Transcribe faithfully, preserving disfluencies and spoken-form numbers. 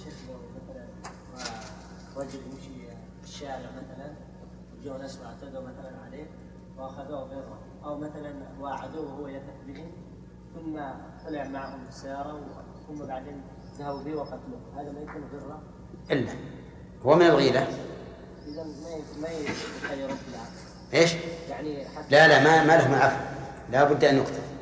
شيخ لو مثلا رجل يمشي في الشارع مثلا وجاء ناس واعتدوا مثلا عليه واخذوه غره، او مثلا واعدوه وهو يثق بهم ثم طلع معهم السياره ثم بعدين ذهبوا به وقتلوه، هذا ما يكون غره؟ الا هو من الغيبه. اذا ما ما يخيرون في العفو. ايش؟ يعني حتى لا لا ما ما له معفو، لا بد ان يقتل.